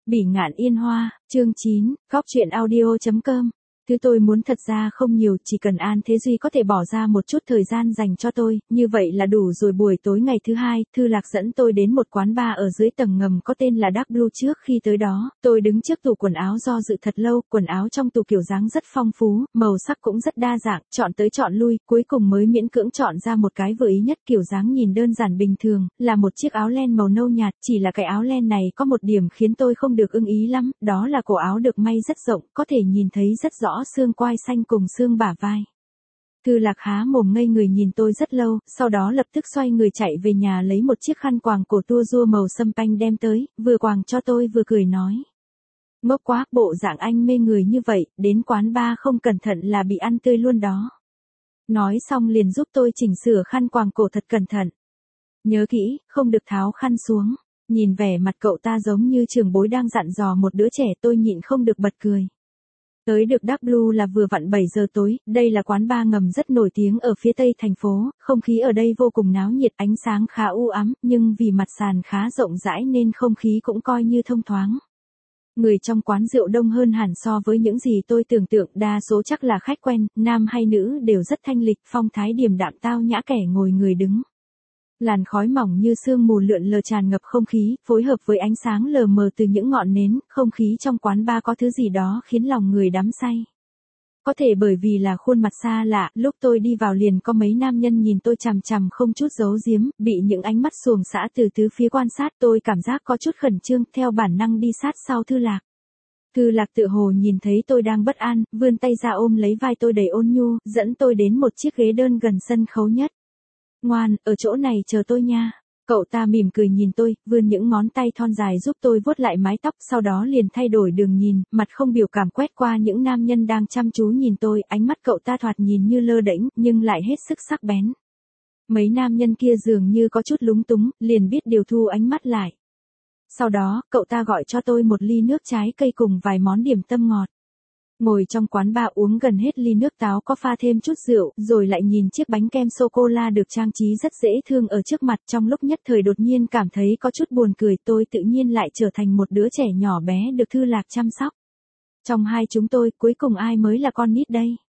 Bỉ ngạn yên hoa, chương 9, góc truyện audio.com. Thứ tôi muốn thật ra không nhiều, chỉ cần An Thế Duy có thể bỏ ra một chút thời gian dành cho tôi, như vậy là đủ rồi. Buổi tối ngày thứ hai, Thư Lạc dẫn tôi đến một quán bar ở dưới tầng ngầm có tên là Dark Blue. Trước khi tới đó, tôi đứng trước tủ quần áo do dự thật lâu, quần áo trong tủ kiểu dáng rất phong phú, màu sắc cũng rất đa dạng, chọn tới chọn lui, cuối cùng mới miễn cưỡng chọn ra một cái vừa ý nhất. Kiểu dáng nhìn đơn giản bình thường, là một chiếc áo len màu nâu nhạt, chỉ là cái áo len này có một điểm khiến tôi không được ưng ý lắm, đó là cổ áo được may rất rộng, có thể nhìn thấy rất rõ xương quai xanh cùng xương bả vai. Thư Lạc há mồm ngây người nhìn tôi rất lâu, sau đó lập tức xoay người chạy về nhà lấy một chiếc khăn quàng cổ tua rua màu sâm panh đem tới, vừa quàng cho tôi vừa cười nói. Ngốc quá, bộ dạng anh mê người như vậy, đến quán bar không cẩn thận là bị ăn tươi luôn đó. Nói xong liền giúp tôi chỉnh sửa khăn quàng cổ thật cẩn thận. Nhớ kỹ, không được tháo khăn xuống. Nhìn vẻ mặt cậu ta giống như trưởng bối đang dặn dò một đứa trẻ, tôi nhịn không được bật cười. Tới được Dark Blue là vừa vặn 7 giờ tối, đây là quán bar ngầm rất nổi tiếng ở phía tây thành phố, không khí ở đây vô cùng náo nhiệt, ánh sáng khá u ám, nhưng vì mặt sàn khá rộng rãi nên không khí cũng coi như thông thoáng. Người trong quán rượu đông hơn hẳn so với những gì tôi tưởng tượng, đa số chắc là khách quen, nam hay nữ đều rất thanh lịch, phong thái điềm đạm tao nhã, kẻ ngồi người đứng. Làn khói mỏng như sương mù lượn lờ tràn ngập không khí, phối hợp với ánh sáng lờ mờ từ những ngọn nến, không khí trong quán bar có thứ gì đó khiến lòng người đắm say. Có thể bởi vì là khuôn mặt xa lạ, lúc tôi đi vào liền có mấy nam nhân nhìn tôi chằm chằm không chút giấu giếm, bị những ánh mắt xuồng xã từ tứ phía quan sát, tôi cảm giác có chút khẩn trương, theo bản năng đi sát sau Thư Lạc. Thư Lạc tự hồ nhìn thấy tôi đang bất an, vươn tay ra ôm lấy vai tôi đầy ôn nhu, dẫn tôi đến một chiếc ghế đơn gần sân khấu nhất. Ngoan, ở chỗ này chờ tôi nha. Cậu ta mỉm cười nhìn tôi, vươn những ngón tay thon dài giúp tôi vuốt lại mái tóc, sau đó liền thay đổi đường nhìn, mặt không biểu cảm quét qua những nam nhân đang chăm chú nhìn tôi, ánh mắt cậu ta thoạt nhìn như lơ đễnh, nhưng lại hết sức sắc bén. Mấy nam nhân kia dường như có chút lúng túng, liền biết điều thu ánh mắt lại. Sau đó, cậu ta gọi cho tôi một ly nước trái cây cùng vài món điểm tâm ngọt. Ngồi trong quán bar uống gần hết ly nước táo có pha thêm chút rượu, rồi lại nhìn chiếc bánh kem sô-cô-la được trang trí rất dễ thương ở trước mặt, trong lúc nhất thời đột nhiên cảm thấy có chút buồn cười, tôi tự nhiên lại trở thành một đứa trẻ nhỏ bé được Thư Lạc chăm sóc. Trong hai chúng tôi, cuối cùng ai mới là con nít đây?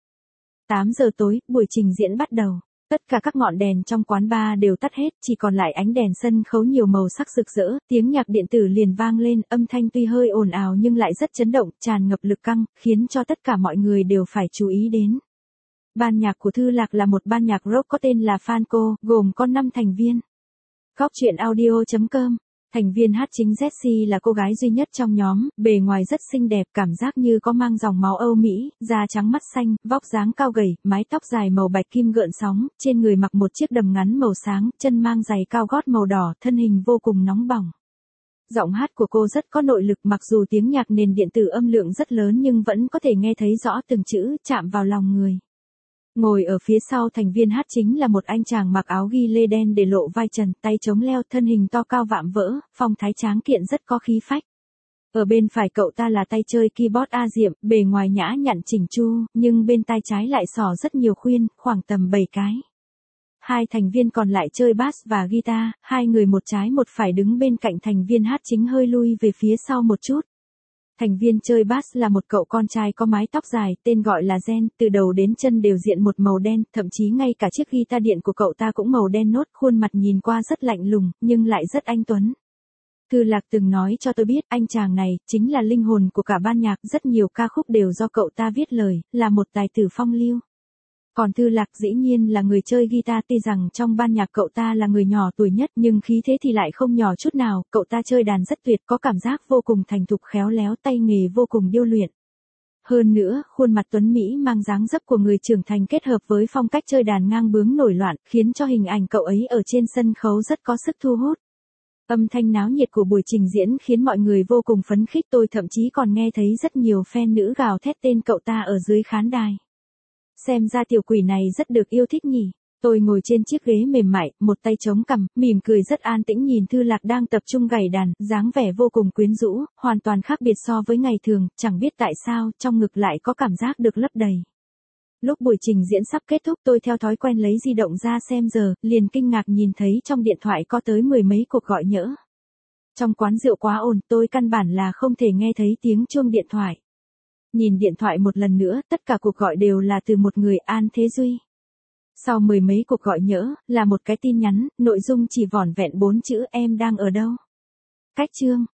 8 giờ tối, buổi trình diễn bắt đầu. Tất cả các ngọn đèn trong quán bar đều tắt hết, chỉ còn lại ánh đèn sân khấu nhiều màu sắc rực rỡ, tiếng nhạc điện tử liền vang lên, âm thanh tuy hơi ồn ào nhưng lại rất chấn động, tràn ngập lực căng, khiến cho tất cả mọi người đều phải chú ý đến. Ban nhạc của Thư Lạc là một ban nhạc rock có tên là Fanco, gồm có 5 thành viên. Góc truyện audio.com. Thành viên hát chính Jessie là cô gái duy nhất trong nhóm, bề ngoài rất xinh đẹp, cảm giác như có mang dòng máu Âu Mỹ, da trắng mắt xanh, vóc dáng cao gầy, mái tóc dài màu bạch kim gợn sóng, trên người mặc một chiếc đầm ngắn màu sáng, chân mang giày cao gót màu đỏ, thân hình vô cùng nóng bỏng. Giọng hát của cô rất có nội lực, mặc dù tiếng nhạc nền điện tử âm lượng rất lớn nhưng vẫn có thể nghe thấy rõ từng chữ, chạm vào lòng người. Ngồi ở phía sau thành viên hát chính là một anh chàng mặc áo ghi lê đen để lộ vai trần, tay chống leo, thân hình to cao vạm vỡ, phong thái tráng kiện rất có khí phách. Ở bên phải cậu ta là tay chơi keyboard A Diệm, bề ngoài nhã nhặn chỉnh chu, nhưng bên tai trái lại xỏ rất nhiều khuyên, khoảng tầm 7 cái. Hai thành viên còn lại chơi bass và guitar, hai người một trái một phải đứng bên cạnh thành viên hát chính hơi lui về phía sau một chút. Thành viên chơi bass là một cậu con trai có mái tóc dài, tên gọi là Gen, từ đầu đến chân đều diện một màu đen, thậm chí ngay cả chiếc guitar điện của cậu ta cũng màu đen nốt, khuôn mặt nhìn qua rất lạnh lùng, nhưng lại rất anh tuấn. Thư Lạc từng nói cho tôi biết, anh chàng này, chính là linh hồn của cả ban nhạc, rất nhiều ca khúc đều do cậu ta viết lời, là một tài tử phong lưu. Còn Thư Lạc dĩ nhiên là người chơi guitar, tuy rằng trong ban nhạc cậu ta là người nhỏ tuổi nhất nhưng khí thế thì lại không nhỏ chút nào, cậu ta chơi đàn rất tuyệt, có cảm giác vô cùng thành thục khéo léo, tay nghề vô cùng điêu luyện. Hơn nữa, khuôn mặt tuấn Mỹ mang dáng dấp của người trưởng thành kết hợp với phong cách chơi đàn ngang bướng nổi loạn, khiến cho hình ảnh cậu ấy ở trên sân khấu rất có sức thu hút. Âm thanh náo nhiệt của buổi trình diễn khiến mọi người vô cùng phấn khích, tôi thậm chí còn nghe thấy rất nhiều fan nữ gào thét tên cậu ta ở dưới khán đài. Xem ra tiểu quỷ này rất được yêu thích nhỉ. Tôi ngồi trên chiếc ghế mềm mại, một tay chống cằm, mỉm cười rất an tĩnh nhìn Thư Lạc đang tập trung gảy đàn, dáng vẻ vô cùng quyến rũ, hoàn toàn khác biệt so với ngày thường, chẳng biết tại sao, trong ngực lại có cảm giác được lấp đầy. Lúc buổi trình diễn sắp kết thúc, tôi theo thói quen lấy di động ra xem giờ, liền kinh ngạc nhìn thấy trong điện thoại có tới 10 mấy cuộc gọi nhỡ. Trong quán rượu quá ồn, tôi căn bản là không thể nghe thấy tiếng chuông điện thoại. Nhìn điện thoại một lần nữa, tất cả cuộc gọi đều là từ một người, An Thế Duy. Sau mười mấy cuộc gọi nhỡ, là một cái tin nhắn, nội dung chỉ vỏn vẹn 4 chữ, em đang ở đâu? Cách chương.